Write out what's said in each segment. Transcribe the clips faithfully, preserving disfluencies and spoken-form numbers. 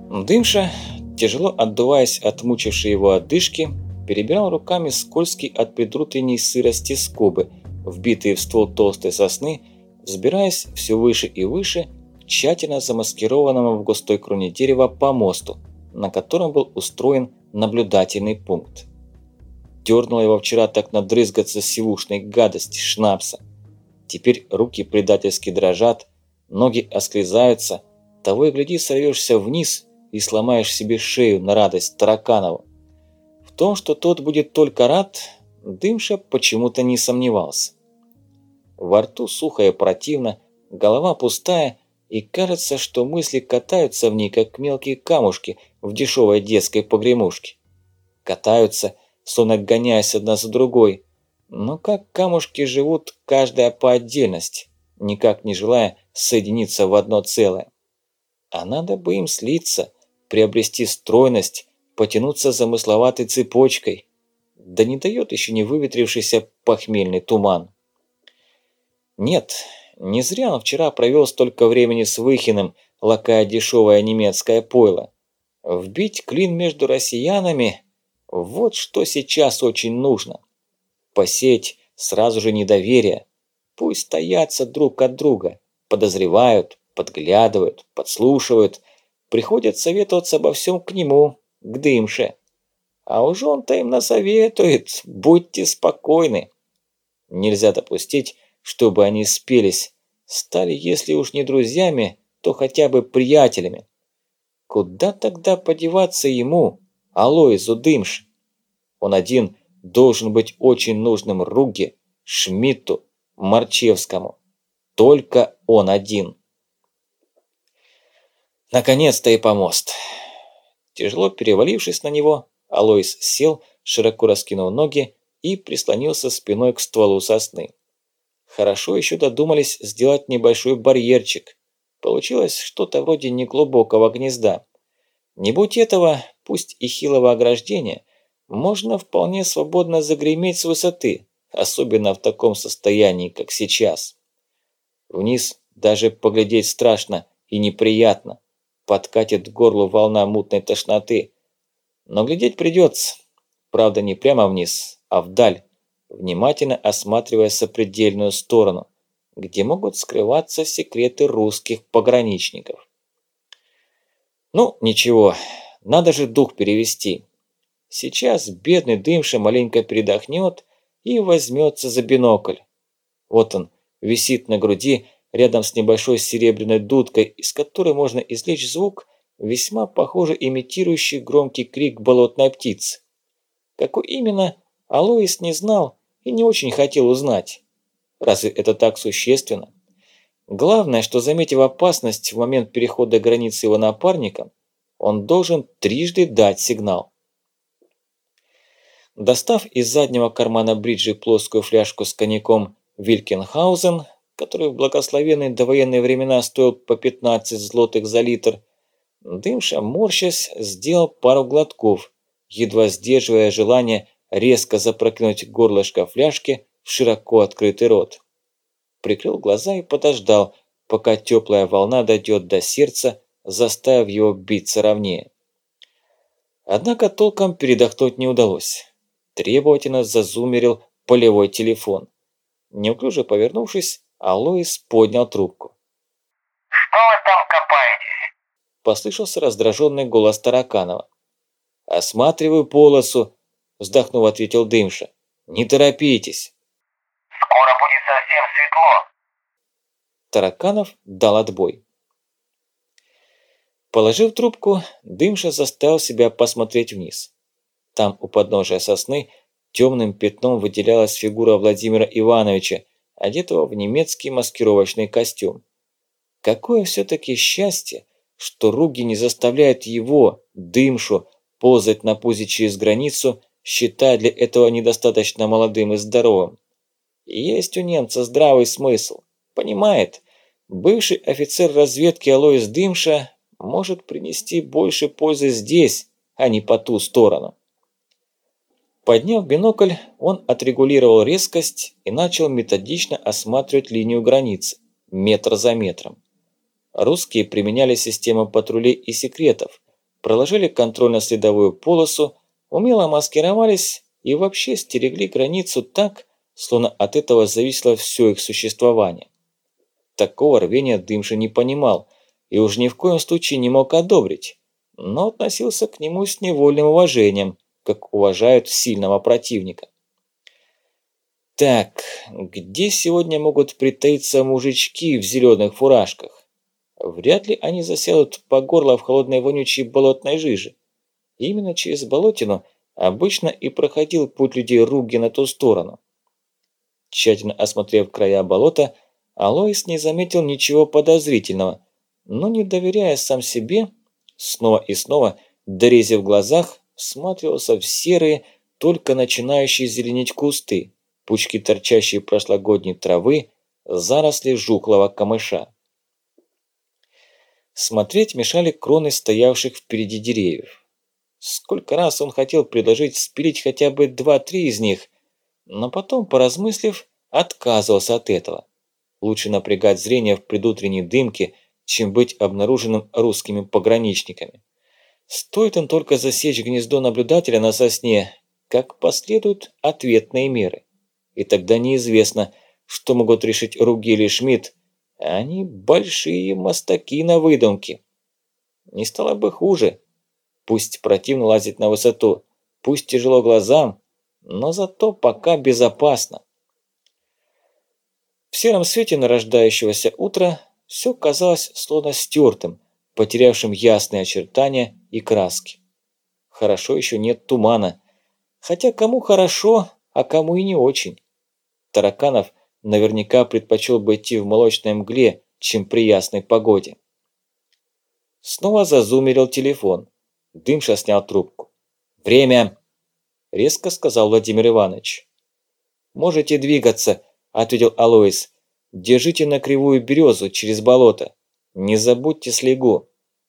Дымша, тяжело отдуваясь от мучившей его одышки, перебирал руками скользкие от предутренней сырости скобы, вбитые в ствол толстой сосны, взбираясь все выше и выше к тщательно замаскированному в густой кроне дерева помосту, на котором был устроен наблюдательный пункт. Дернула его вчера так надрызгаться сивушной гадости шнапса. Теперь руки предательски дрожат, ноги осклизаются, того и гляди сорвешься вниз и сломаешь себе шею на радость Тараканову. В том, что тот будет только рад, Дымша почему-то не сомневался. Во рту сухо и противно, голова пустая, и кажется, что мысли катаются в ней, как мелкие камушки в дешевой детской погремушке. Катаются, словно гоняясь одна за другой, но как камушки живут каждая по отдельности, никак не желая соединиться в одно целое. А надо бы им слиться, приобрести стройность, потянуться замысловатой цепочкой. Да не дает еще не выветрившийся похмельный туман. Нет, не зря он вчера провел столько времени с Выхиным, лакая дешевое немецкое пойло. Вбить клин между россиянами – вот что сейчас очень нужно. Посеять сразу же недоверие. Пусть таятся друг от друга, подозревают, подглядывают, подслушивают, приходят советоваться обо всем к нему, к Дымше. А уж он-то им насоветует, будьте спокойны. Нельзя допустить, чтобы они спелись, стали, если уж не друзьями, то хотя бы приятелями. Куда тогда подеваться ему, Алоизу Дымше? Он один должен быть очень нужным Руге, Шмидту, Марчевскому. Только он один. Наконец-то и помост. Тяжело перевалившись на него, Алоис сел, широко раскинув ноги и прислонился спиной к стволу сосны. Хорошо еще додумались сделать небольшой барьерчик. Получилось что-то вроде неглубокого гнезда. Не будь этого, пусть и хилого ограждения, можно вполне свободно загреметь с высоты, особенно в таком состоянии, как сейчас. Вниз даже поглядеть страшно и неприятно. Подкатит к горлу волна мутной тошноты. Но глядеть придется. Правда, не прямо вниз, а вдаль, внимательно осматривая сопредельную сторону, где могут скрываться секреты русских пограничников. Ну, ничего, надо же дух перевести. Сейчас бедный Дымша маленько передохнет и возьмется за бинокль. Вот он, висит на груди, рядом с небольшой серебряной дудкой, из которой можно извлечь звук, весьма похоже имитирующий громкий крик болотной птицы. Какой именно, Алоис не знал и не очень хотел узнать. Разве это так существенно? Главное, что, заметив опасность в момент перехода границы его напарником, он должен трижды дать сигнал. Достав из заднего кармана бриджи плоскую фляжку с коньяком Вилькенхаузен, который в благословенные довоенные времена стоил по пятнадцать злотых за литр, Дымша, морщась, сделал пару глотков, едва сдерживая желание резко запрокинуть горлышко фляжки в широко открытый рот. Прикрыл глаза и подождал, пока теплая волна дойдет до сердца, заставив его биться ровнее. Однако толком передохнуть не удалось. Требовательно зазумерил полевой телефон. Неуклюже повернувшись, Алоис поднял трубку. «Что вы там копаетесь?» – послышался раздраженный голос Тараканова. «Осматриваю полосу», – вздохнув, ответил Дымша. «Не торопитесь». «Скоро будет совсем светло». Тараканов дал отбой. Положив трубку, Дымша заставил себя посмотреть вниз. Там, у подножия сосны, темным пятном выделялась фигура Владимира Ивановича, одетого в немецкий маскировочный костюм. Какое все-таки счастье, что Руги не заставляет его, Дымшу, ползать на пузе через границу, считая для этого недостаточно молодым и здоровым. Есть у немца здравый смысл. Понимает, бывший офицер разведки Алоис Дымша может принести больше пользы здесь, а не по ту сторону. Подняв бинокль, он отрегулировал резкость и начал методично осматривать линию границы, метр за метром. Русские применяли систему патрулей и секретов, проложили контрольно-следовую полосу, умело маскировались и вообще стерегли границу так, словно от этого зависело все их существование. Такого рвения Дымша не понимал и уж ни в коем случае не мог одобрить, но относился к нему с невольным уважением, как уважают сильного противника. Так, где сегодня могут притаиться мужички в зеленых фуражках? Вряд ли они засядут по горло в холодной вонючей болотной жиже. Именно через болотину обычно и проходил путь людей Ругги на ту сторону. Тщательно осмотрев края болота, Алоис не заметил ничего подозрительного, но, не доверяя сам себе, снова и снова, дорезя в глазах, всматривался в серые, только начинающие зеленеть кусты, пучки торчащей прошлогодней травы, заросли жухлого камыша. Смотреть мешали кроны стоявших впереди деревьев. Сколько раз он хотел предложить спилить хотя бы два-три из них, но потом, поразмыслив, отказывался от этого. Лучше напрягать зрение в предутренней дымке, чем быть обнаруженным русскими пограничниками. Стоит он только засечь гнездо наблюдателя на сосне, как последуют ответные меры. И тогда неизвестно, что могут решить Ругги или Шмидт. Они большие мастаки на выдумки. Не стало бы хуже. Пусть противно лазить на высоту, пусть тяжело глазам, но зато пока безопасно. В сером свете нарождающегося утра все казалось словно стертым, потерявшим ясные очертания и краски. Хорошо еще нет тумана, хотя кому хорошо, а кому и не очень. Тараканов наверняка предпочел бы идти в молочной мгле, чем при ясной погоде. Снова зазумерил телефон. Дымша снял трубку. «Время!» – резко сказал Владимир Иванович. «Можете двигаться», – ответил Алоис. «Держите на кривую березу через болото. Не забудьте слегу».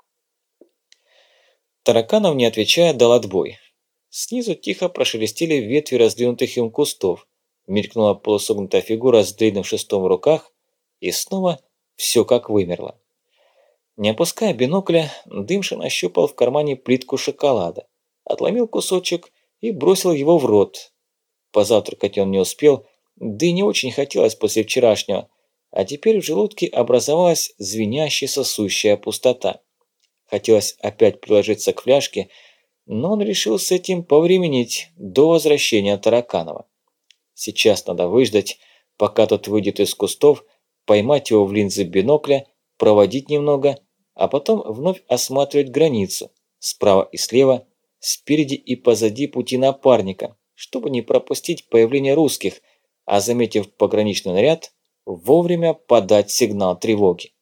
Тараканов, не отвечая, дал отбой. Снизу тихо прошелестели ветви раздвинутых им кустов. Мелькнула полусогнутая фигура с длинным шестом в руках, и снова все как вымерло. Не опуская бинокля, Дымша нащупал в кармане плитку шоколада, отломил кусочек и бросил его в рот. Позавтракать он не успел, да и не очень хотелось после вчерашнего, а теперь в желудке образовалась звенящая сосущая пустота. Хотелось опять приложиться к фляжке, но он решил с этим повременить до возвращения Тараканова. Сейчас надо выждать, пока тот выйдет из кустов, поймать его в линзы бинокля, проводить немного, а потом вновь осматривать границу, справа и слева, спереди и позади пути напарника, чтобы не пропустить появление русских, а заметив пограничный наряд, вовремя подать сигнал тревоги.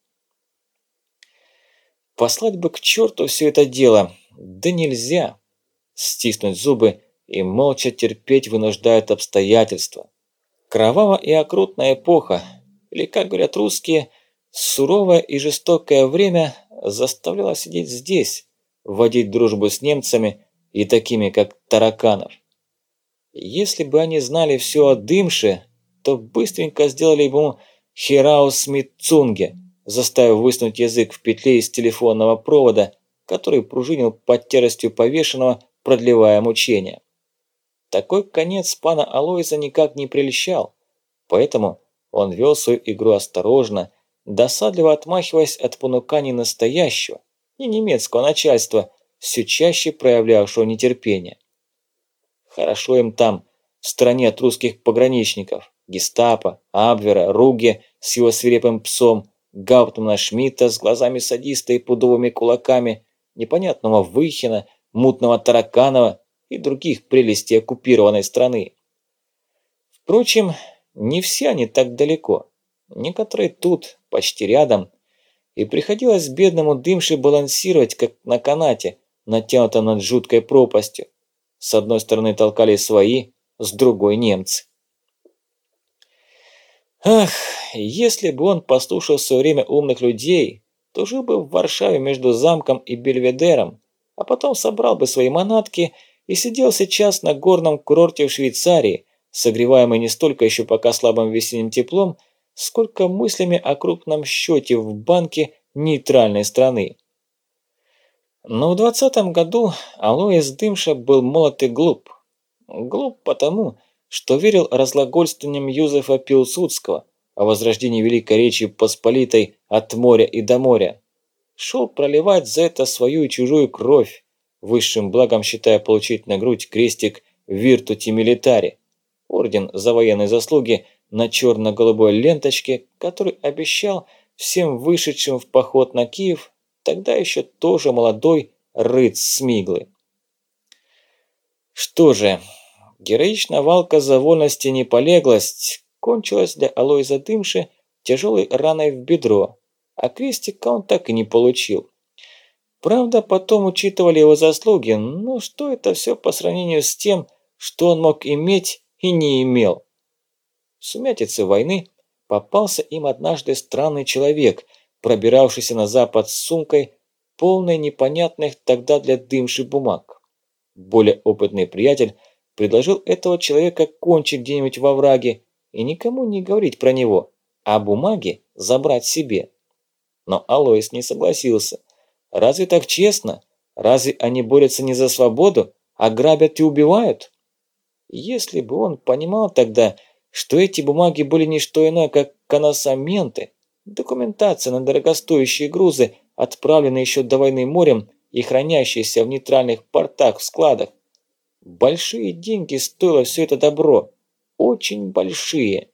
Послать бы к черту все это дело, да нельзя. Стиснуть зубы и молча терпеть вынуждают обстоятельства. Кровавая и окрутная эпоха, или, как говорят русские, суровое и жестокое время заставляло сидеть здесь, вводить дружбу с немцами и такими, как Тараканов. Если бы они знали все о Дымше, то быстренько сделали ему Хираус Митцунге, заставив высунуть язык в петле из телефонного провода, который пружинил под тяжестью повешенного, продлевая мучения. Такой конец пана Алоиза никак не прельщал, поэтому он вел свою игру осторожно, досадливо отмахиваясь от понуканий настоящего и немецкого начальства, все чаще проявлявшего нетерпение. Хорошо им там, в стороне от русских пограничников, гестапо, Абвера, Ругге с его свирепым псом, Гауптмана Шмидта с глазами садиста и пудовыми кулаками, непонятного Выхина, мутного Тараканова и других прелестей оккупированной страны. Впрочем, не все они так далеко. Некоторые тут, почти рядом, и приходилось бедному Дымше балансировать, как на канате, натянутом над жуткой пропастью. С одной стороны толкали свои, с другой немцы. Ах, если бы он послушал в свое время умных людей, то жил бы в Варшаве между замком и Бельведером, а потом собрал бы свои манатки и сидел сейчас на горном курорте в Швейцарии, согреваемый не столько еще пока слабым весенним теплом, сколько мыслями о крупном счете в банке нейтральной страны. Но в двадцатом году Алоис Дымша был молод и глуп. Глуп потому, что верил разглагольствованиям Юзефа Пилсудского о возрождении Великой Речи Посполитой от моря и до моря. Шел проливать за это свою и чужую кровь, высшим благом считая получить на грудь крестик Virtuti Militari, орден за военные заслуги на черно-голубой ленточке, который обещал всем вышедшим в поход на Киев тогда еще тоже молодой рыц Смиглы. Что же, героичная валка за вольность и неполеглость кончилась для Алоиза Дымши тяжелой раной в бедро, а крестика он так и не получил. Правда, потом учитывали его заслуги, но что это все по сравнению с тем, что он мог иметь и не имел? В сумятице войны попался им однажды странный человек, пробиравшийся на запад с сумкой, полной непонятных тогда для Дымши бумаг. Более опытный приятель предложил этого человека кончить где-нибудь во враге и никому не говорить про него, а бумаги забрать себе. Но Алоис не согласился. Разве так честно? Разве они борются не за свободу, а грабят и убивают? Если бы он понимал тогда, что эти бумаги были не что иное, как коносаменты, документация на дорогостоящие грузы, отправленные еще до войны морем и хранящиеся в нейтральных портах в складах. Большие деньги стоило все это добро. Очень большие.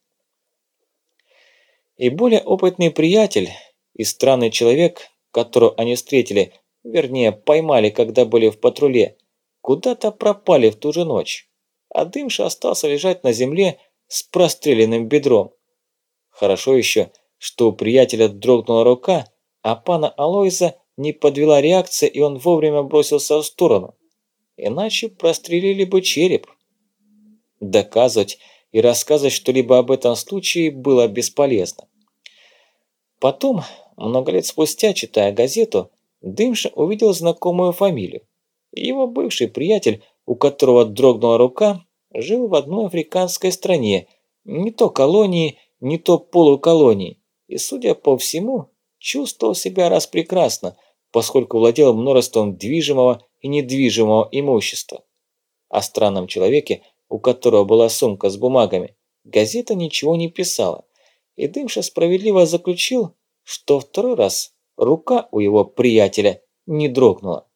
И более опытный приятель и странный человек, которого они встретили, вернее, поймали, когда были в патруле, куда-то пропали в ту же ночь, а Дымша остался лежать на земле с простреленным бедром. Хорошо еще, что у приятеля дрогнула рука, а пана Алоиза не подвела реакция, и он вовремя бросился в сторону. Иначе прострелили бы череп. Доказывать и рассказывать что-либо об этом случае было бесполезно. Потом, много лет спустя, читая газету, Дымша увидел знакомую фамилию. Его бывший приятель, у которого дрогнула рука, жил в одной африканской стране, не то колонии, не то полуколонии, и, судя по всему, чувствовал себя распрекрасно, поскольку владел множеством движимого и недвижимого имущества. О странном человеке, у которого была сумка с бумагами, газета ничего не писала, и Дымша справедливо заключил, что второй раз рука у его приятеля не дрогнула.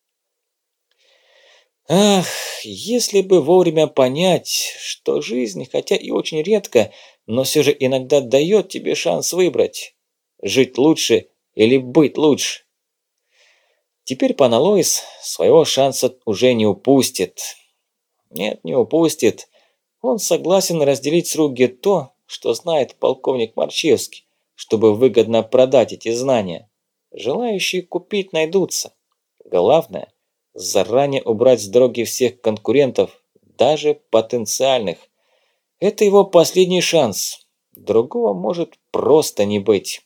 Ах, если бы вовремя понять, что жизнь, хотя и очень редко, но все же иногда дает тебе шанс выбрать, жить лучше или быть лучше. Теперь пан Алоис своего шанса уже не упустит. Нет, не упустит. Он согласен разделить с Ругге то, что знает полковник Марчевский, чтобы выгодно продать эти знания. Желающие купить найдутся. Главное – заранее убрать с дороги всех конкурентов, даже потенциальных. Это его последний шанс. Другого может просто не быть.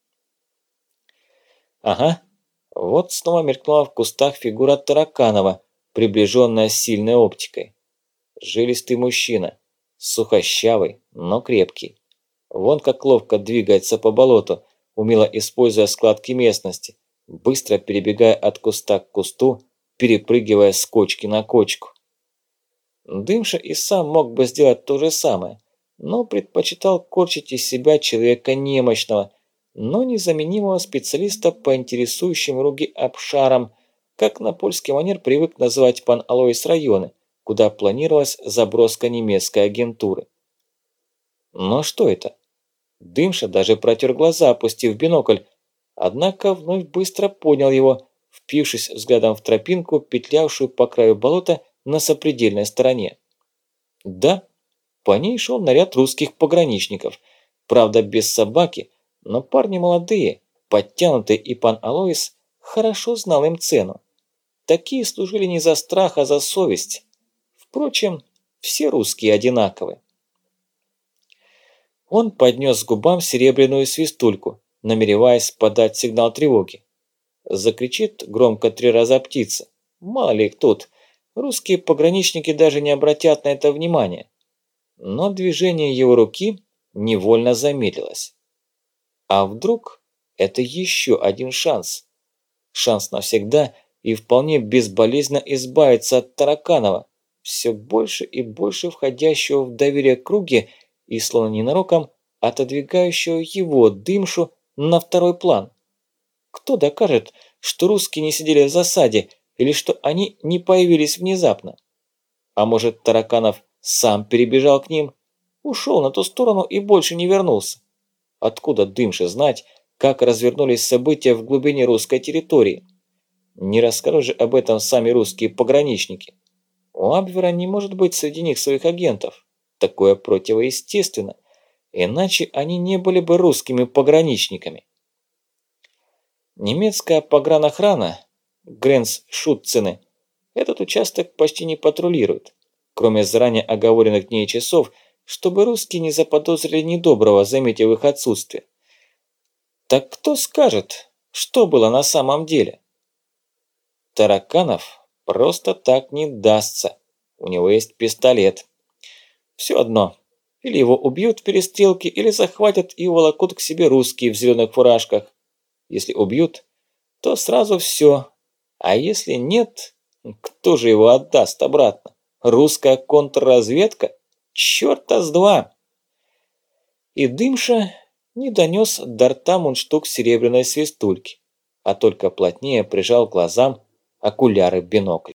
Ага, вот снова мелькнула в кустах фигура Тараканова, приближенная сильной оптикой. Жилистый мужчина, сухощавый, но крепкий. Вон как ловко двигается по болоту, умело используя складки местности, быстро перебегая от куста к кусту, перепрыгивая с кочки на кочку. Дымша и сам мог бы сделать то же самое, но предпочитал корчить из себя человека немощного, но незаменимого специалиста по интересующим Ругге обшарам, как на польский манер привык называть пан Алоис районы, куда планировалась заброска немецкой агентуры. Но что это? Дымша даже протер глаза, опустив бинокль, однако вновь быстро понял его, впившись взглядом в тропинку, петлявшую по краю болота на сопредельной стороне. Да, по ней шел наряд русских пограничников, правда без собаки, но парни молодые, подтянутые, и пан Алоис хорошо знал им цену. Такие служили не за страх, а за совесть. Впрочем, все русские одинаковы. Он поднес к губам серебряную свистульку, намереваясь подать сигнал тревоги. Закричит громко три раза птица. Мало ли их тут. Русские пограничники даже не обратят на это внимания. Но движение его руки невольно замедлилось. А вдруг это еще один шанс? Шанс навсегда и вполне безболезненно избавиться от Тараканова, все больше и больше входящего в доверие к Круге и словно ненароком отодвигающего его, Дымшу, на второй план. Кто докажет, что русские не сидели в засаде или что они не появились внезапно? А может, Тараканов сам перебежал к ним, ушел на ту сторону и больше не вернулся? Откуда Дымше знать, как развернулись события в глубине русской территории? Не расскажут же об этом сами русские пограничники. У Абвера не может быть среди них своих агентов. Такое противоестественно. Иначе они не были бы русскими пограничниками. Немецкая погранохрана, Гренц-Шутцены, этот участок почти не патрулирует, кроме заранее оговоренных дней и часов, чтобы русские не заподозрили недоброго, заметив их отсутствие. Так кто скажет, что было на самом деле? Тараканов просто так не дастся. У него есть пистолет. Все одно. Или его убьют в перестрелке, или захватят и уволокут к себе русские в зеленых фуражках. Если убьют, то сразу все. А если нет, кто же его отдаст обратно? Русская контрразведка? Чёрта с два! И Дымша не донес до рта мундштук серебряной свистульки, а только плотнее прижал к глазам окуляры бинокль.